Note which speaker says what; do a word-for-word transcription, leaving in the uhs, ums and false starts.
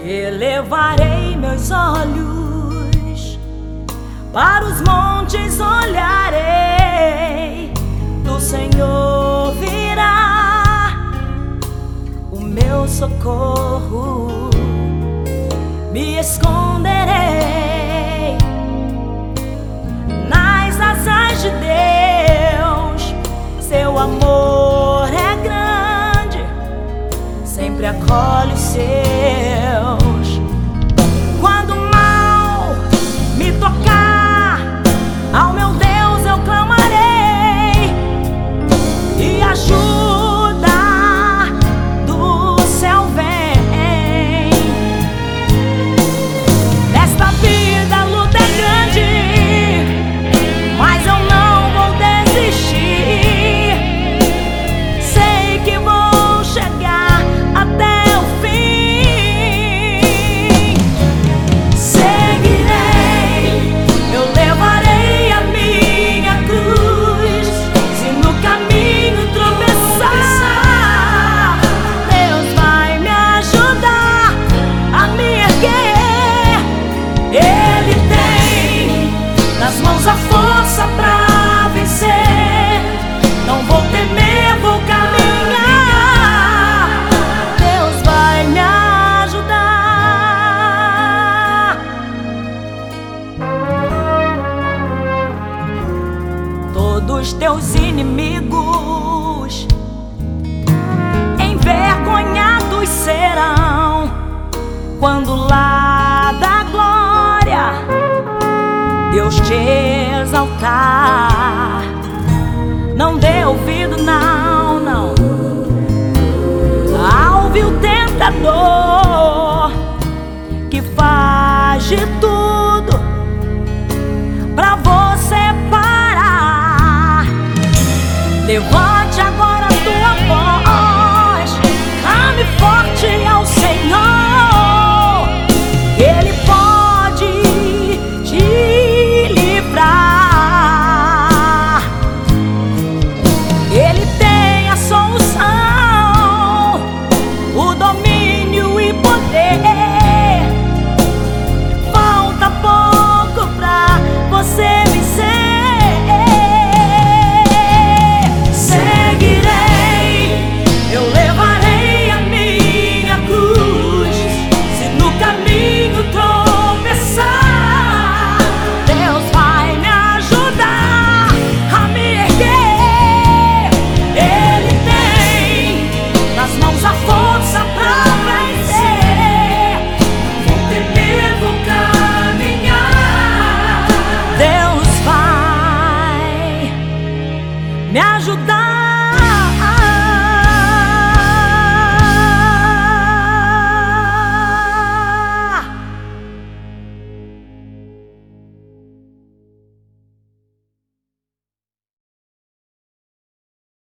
Speaker 1: Elevarei meus olhos para os montes, olharei, do Senhor virá o meu socorro. Me esconderei nas asas de Deus, seu amor é grande, sempre acolhe os seus. Quando o mal me tocar, ao meu Deus eu clamarei, e ajuda do céu vem. Nesta vida a luta é grande, mas eu não vou desistir. Sei que vou chegar até o fim. Seguirei, eu levarei a minha cruz. Se no caminho tropeçar, Deus vai me ajudar a me erguer. Ele tem nas mãos a força pra vencer. Não vou temer, vou caminhar. Deus vai me ajudar. Todos teus inimigos envergonhados serão quando lá da glória Deus te exaltar. Não dê ouvido, não, não, ao vil tentador que faz de tudo pra você parar. Levante agora a tua voz, clame forte ao Senhor. Ele pode te livrar. Ele tem a solução, o domínio.